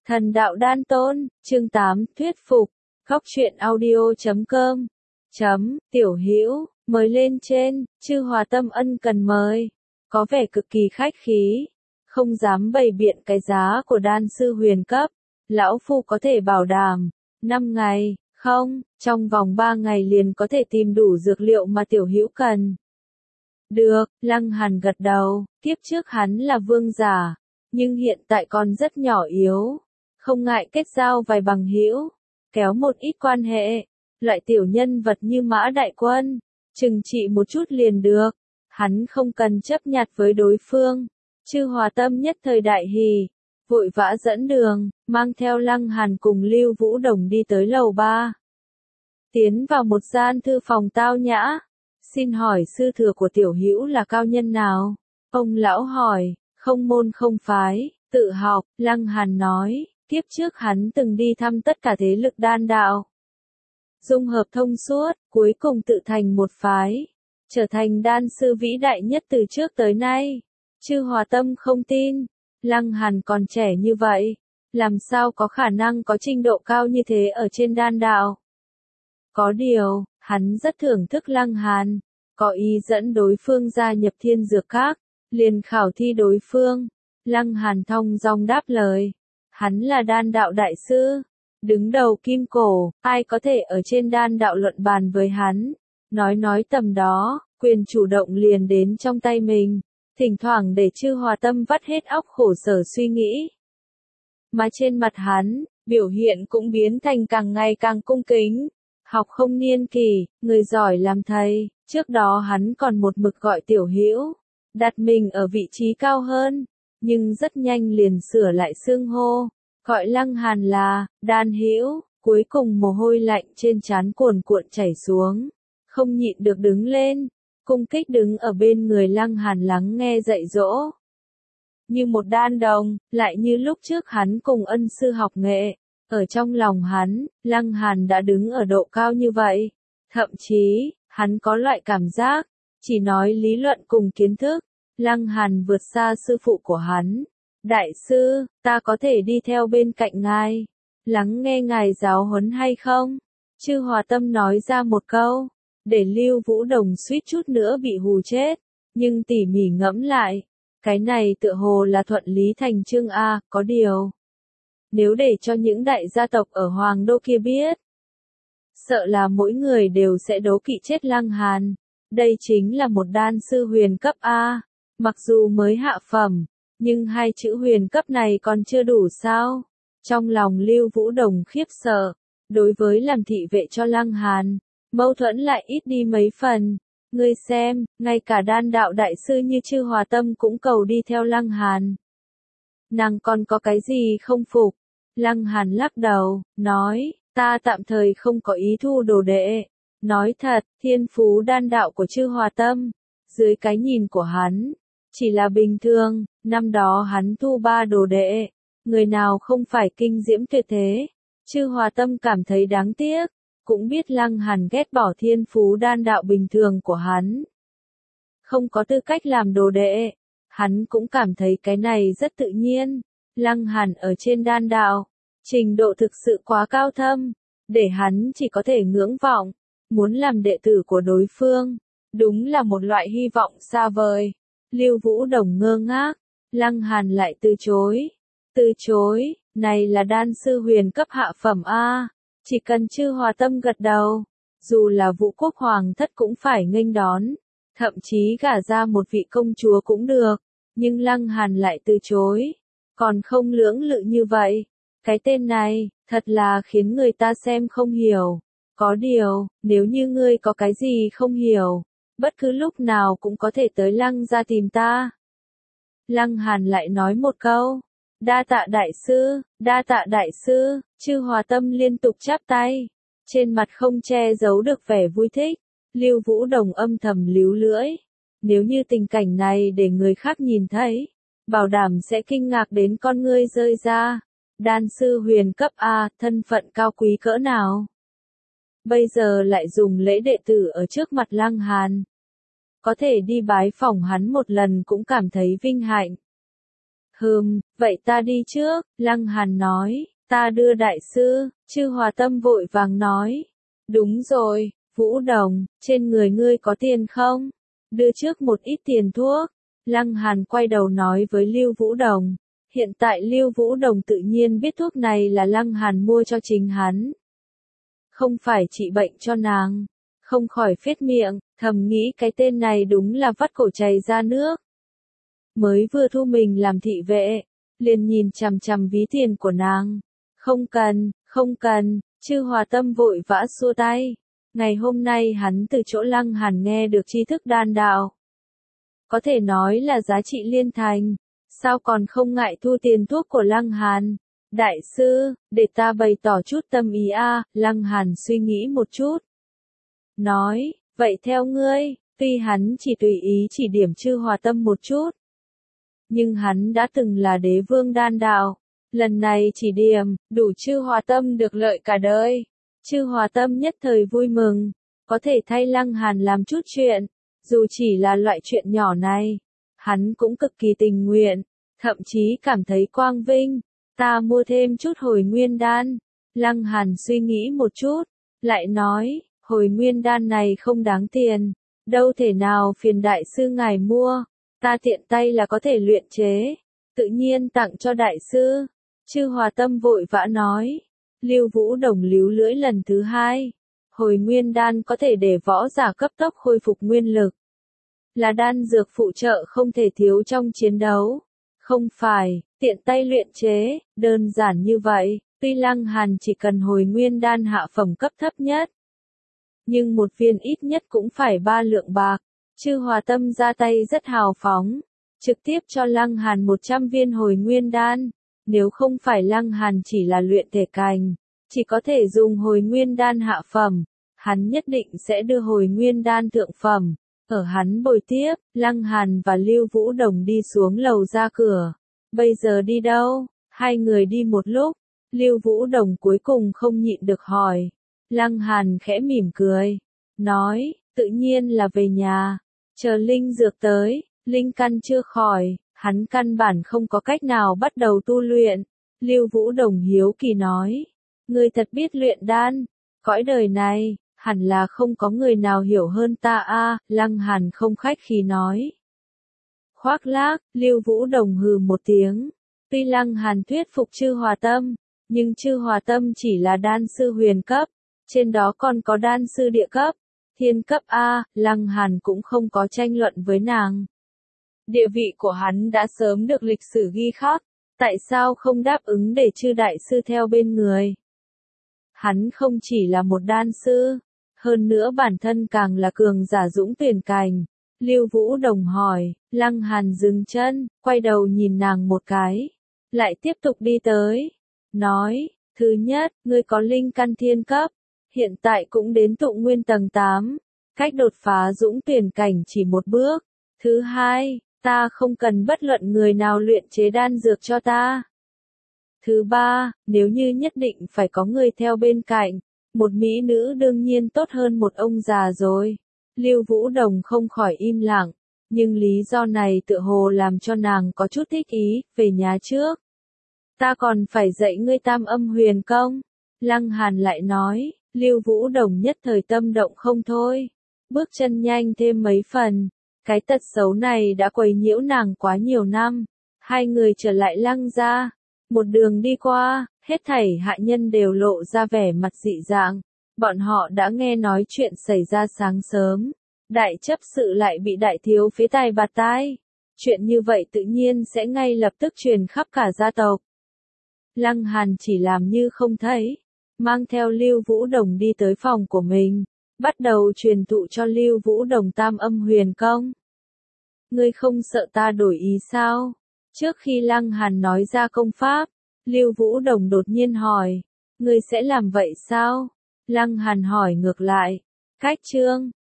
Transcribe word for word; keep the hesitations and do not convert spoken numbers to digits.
Thần đạo đan tôn, chương tám, thuyết phục, góc truyện audio chấm com, chấm, tiểu hữu, mời lên trên, chư hòa tâm ân cần mời, có vẻ cực kỳ khách khí, không dám bày biện cái giá của đan sư huyền cấp, lão phu có thể bảo đảm, năm ngày, không, trong vòng ba ngày liền có thể tìm đủ dược liệu mà tiểu hữu cần. Được, Lăng Hàn gật đầu, kiếp trước hắn là vương giả, nhưng hiện tại còn rất nhỏ yếu, không ngại kết giao vài bằng hữu, kéo một ít quan hệ, loại tiểu nhân vật như Mã Đại Quân, trừng trị một chút liền được, hắn không cần chấp nhặt với đối phương. Chư hòa tâm nhất thời đại hỉ, vội vã dẫn đường, mang theo Lăng Hàn cùng Lưu Vũ Đồng đi tới lầu ba. Tiến vào một gian thư phòng tao nhã, xin hỏi sư thừa của tiểu hữu là cao nhân nào? Ông lão hỏi, không môn không phái, tự học, Lăng Hàn nói, kiếp trước hắn từng đi thăm tất cả thế lực đan đạo. Dung hợp thông suốt, cuối cùng tự thành một phái, trở thành đan sư vĩ đại nhất từ trước tới nay. Chư hòa tâm không tin, Lăng Hàn còn trẻ như vậy, làm sao có khả năng có trình độ cao như thế ở trên đan đạo. Có điều, hắn rất thưởng thức Lăng Hàn, có ý dẫn đối phương gia nhập thiên dược các, liền khảo thi đối phương. Lăng Hàn thong dong đáp lời, hắn là đan đạo đại sư, đứng đầu kim cổ, ai có thể ở trên đan đạo luận bàn với hắn. Nói nói tầm đó, quyền chủ động liền đến trong tay mình, thỉnh thoảng để chư hòa tâm vắt hết óc khổ sở suy nghĩ. Mà trên mặt hắn, biểu hiện cũng biến thành càng ngày càng cung kính. Học không niên kỳ, người giỏi làm thầy, trước đó hắn còn một mực gọi tiểu hữu, đặt mình ở vị trí cao hơn, nhưng rất nhanh liền sửa lại xưng hô, gọi Lăng Hàn là đan hữu, cuối cùng mồ hôi lạnh trên trán cuồn cuộn chảy xuống, không nhịn được đứng lên, cung kích đứng ở bên người Lăng Hàn lắng nghe dạy dỗ. Như một đan đồng, lại như lúc trước hắn cùng ân sư học nghệ. Ở trong lòng hắn, Lăng Hàn đã đứng ở độ cao như vậy. Thậm chí, hắn có loại cảm giác, chỉ nói lý luận cùng kiến thức, Lăng Hàn vượt xa sư phụ của hắn. Đại sư, ta có thể đi theo bên cạnh ngài, lắng nghe ngài giáo huấn hay không? Chư hòa tâm nói ra một câu, để Lưu Vũ Đồng suýt chút nữa bị hù chết, nhưng tỉ mỉ ngẫm lại, cái này tựa hồ là thuận lý thành chương a, có điều. Nếu để cho những đại gia tộc ở Hoàng Đô kia biết, sợ là mỗi người đều sẽ đố kỵ chết Lăng Hàn. Đây chính là một đan sư huyền cấp A, mặc dù mới hạ phẩm, nhưng hai chữ huyền cấp này còn chưa đủ sao? Trong lòng Lưu Vũ Đồng khiếp sợ, đối với làm thị vệ cho Lăng Hàn, mâu thuẫn lại ít đi mấy phần. Ngươi xem, ngay cả đan đạo đại sư như Chư Hòa Tâm cũng cầu đi theo Lăng Hàn. Nàng còn có cái gì không phục? Lăng Hàn lắc đầu, nói, ta tạm thời không có ý thu đồ đệ. Nói thật, thiên phú đan đạo của Chư Hòa Tâm, dưới cái nhìn của hắn, chỉ là bình thường. Năm đó hắn thu ba đồ đệ, người nào không phải kinh diễm tuyệt thế. Chư Hòa Tâm cảm thấy đáng tiếc, cũng biết Lăng Hàn ghét bỏ thiên phú đan đạo bình thường của hắn, không có tư cách làm đồ đệ. Hắn cũng cảm thấy cái này rất tự nhiên. Lăng Hàn ở trên đan đạo, trình độ thực sự quá cao thâm, để hắn chỉ có thể ngưỡng vọng, muốn làm đệ tử của đối phương, đúng là một loại hy vọng xa vời. Lưu Vũ Đồng ngơ ngác, Lăng Hàn lại từ chối. Từ chối, này là đan sư huyền cấp hạ phẩm A, chỉ cần Chư Hòa Tâm gật đầu, dù là Vũ Quốc Hoàng thất cũng phải nghênh đón, thậm chí gả ra một vị công chúa cũng được, nhưng Lăng Hàn lại từ chối. Còn không lưỡng lự như vậy, cái tên này, thật là khiến người ta xem không hiểu. Có điều, nếu như ngươi có cái gì không hiểu, bất cứ lúc nào cũng có thể tới Lăng ra tìm ta. Lăng Hàn lại nói một câu, đa tạ đại sư, đa tạ đại sư. Chư Hòa Tâm liên tục chắp tay, trên mặt không che giấu được vẻ vui thích. Lưu Vũ Đồng âm thầm líu lưỡi, nếu như tình cảnh này để người khác nhìn thấy, bảo đảm sẽ kinh ngạc đến con ngươi rơi ra. Đan sư huyền cấp A, thân phận cao quý cỡ nào? Bây giờ lại dùng lễ đệ tử ở trước mặt Lăng Hàn. Có thể đi bái phỏng hắn một lần cũng cảm thấy vinh hạnh. Hừm, vậy ta đi trước, Lăng Hàn nói, ta đưa đại sư, Chư Hòa Tâm vội vàng nói. Đúng rồi, Vũ Đồng, trên người ngươi có tiền không? Đưa trước một ít tiền thuốc. Lăng Hàn quay đầu nói với Lưu Vũ Đồng. Hiện tại Lưu Vũ Đồng tự nhiên biết thuốc này là Lăng Hàn mua cho chính hắn. Không phải trị bệnh cho nàng. Không khỏi phết miệng, thầm nghĩ cái tên này đúng là vắt cổ chảy ra nước. Mới vừa thu mình làm thị vệ, liền nhìn chằm chằm ví tiền của nàng. Không cần, không cần, Chư Hòa Tâm vội vã xua tay. Ngày hôm nay hắn từ chỗ Lăng Hàn nghe được tri thức đan đạo. Có thể nói là giá trị liên thành. Sao còn không ngại thu tiền thuốc của Lăng Hàn? Đại sư, để ta bày tỏ chút tâm ý a. Lăng Hàn suy nghĩ một chút. Nói, vậy theo ngươi, tuy hắn chỉ tùy ý chỉ điểm Chư Hòa Tâm một chút. Nhưng hắn đã từng là đế vương đan đạo. Lần này chỉ điểm, đủ Chư Hòa Tâm được lợi cả đời. Chư Hòa Tâm nhất thời vui mừng, có thể thay Lăng Hàn làm chút chuyện, dù chỉ là loại chuyện nhỏ này, hắn cũng cực kỳ tình nguyện, thậm chí cảm thấy quang vinh. Ta mua thêm chút hồi nguyên đan. Lăng Hàn suy nghĩ một chút, lại nói, hồi nguyên đan này không đáng tiền, đâu thể nào phiền đại sư ngài mua, ta tiện tay là có thể luyện chế, tự nhiên tặng cho đại sư. Chư Hòa Tâm vội vã nói. Lưu Vũ Đồng líu lưỡi lần thứ hai. Hồi nguyên đan có thể để võ giả cấp tốc khôi phục nguyên lực. Là đan dược phụ trợ không thể thiếu trong chiến đấu. Không phải, tiện tay luyện chế, đơn giản như vậy. Tuy Lăng Hàn chỉ cần hồi nguyên đan hạ phẩm cấp thấp nhất. Nhưng một viên ít nhất cũng phải ba lượng bạc. Chư Hòa Tâm ra tay rất hào phóng. Trực tiếp cho Lăng Hàn một trăm viên hồi nguyên đan. Nếu không phải Lăng Hàn chỉ là luyện thể cành, chỉ có thể dùng hồi nguyên đan hạ phẩm, hắn nhất định sẽ đưa hồi nguyên đan thượng phẩm. Ở hắn bồi tiếp, Lăng Hàn và Lưu Vũ Đồng đi xuống lầu ra cửa. Bây giờ đi đâu? Hai người đi một lúc, Lưu Vũ Đồng cuối cùng không nhịn được hỏi. Lăng Hàn khẽ mỉm cười, nói, tự nhiên là về nhà, chờ linh dược tới, linh căn chưa khỏi. Hắn căn bản không có cách nào bắt đầu tu luyện. Lưu Vũ Đồng hiếu kỳ nói. Ngươi thật biết luyện đan. Cõi đời này, hẳn là không có người nào hiểu hơn ta a. Lăng Hàn không khách khí nói. Khoác lác, Lưu Vũ Đồng hừ một tiếng. Tuy Lăng Hàn thuyết phục Chư Hòa Tâm, nhưng Chư Hòa Tâm chỉ là đan sư huyền cấp. Trên đó còn có đan sư địa cấp, thiên cấp a. Lăng Hàn cũng không có tranh luận với nàng. Địa vị của hắn đã sớm được lịch sử ghi khắc, tại sao không đáp ứng để Chư đại sư theo bên người? Hắn không chỉ là một đan sư, hơn nữa bản thân càng là cường giả dũng tuyển cành. Lưu Vũ Đồng hỏi, Lăng Hàn dừng chân, quay đầu nhìn nàng một cái, lại tiếp tục đi tới, nói, thứ nhất, ngươi có linh căn thiên cấp, hiện tại cũng đến tụ nguyên tầng tám, cách đột phá dũng tuyển cảnh chỉ một bước. Thứ hai, ta không cần bất luận người nào luyện chế đan dược cho ta. Thứ ba, nếu như nhất định phải có người theo bên cạnh, một mỹ nữ đương nhiên tốt hơn một ông già rồi. Lưu Vũ Đồng không khỏi im lặng, nhưng lý do này tựa hồ làm cho nàng có chút thích ý, về nhà trước. Ta còn phải dạy ngươi tam âm huyền công. Lăng Hàn lại nói, Lưu Vũ Đồng nhất thời tâm động không thôi, bước chân nhanh thêm mấy phần. Cái tật xấu này đã quấy nhiễu nàng quá nhiều năm. Hai người trở lại Lăng gia. Một đường đi qua, hết thảy hạ nhân đều lộ ra vẻ mặt dị dạng. Bọn họ đã nghe nói chuyện xảy ra sáng sớm. Đại chấp sự lại bị đại thiếu phế tài bạt tai. Chuyện như vậy tự nhiên sẽ ngay lập tức truyền khắp cả gia tộc. Lăng Hàn chỉ làm như không thấy. Mang theo Lưu Vũ Đồng đi tới phòng của mình. Bắt đầu truyền thụ cho Lưu Vũ Đồng tam âm huyền công. Ngươi không sợ ta đổi ý sao? Trước khi Lăng Hàn nói ra công pháp, Lưu Vũ Đồng đột nhiên hỏi, ngươi sẽ làm vậy sao? Lăng Hàn hỏi ngược lại, cách chương,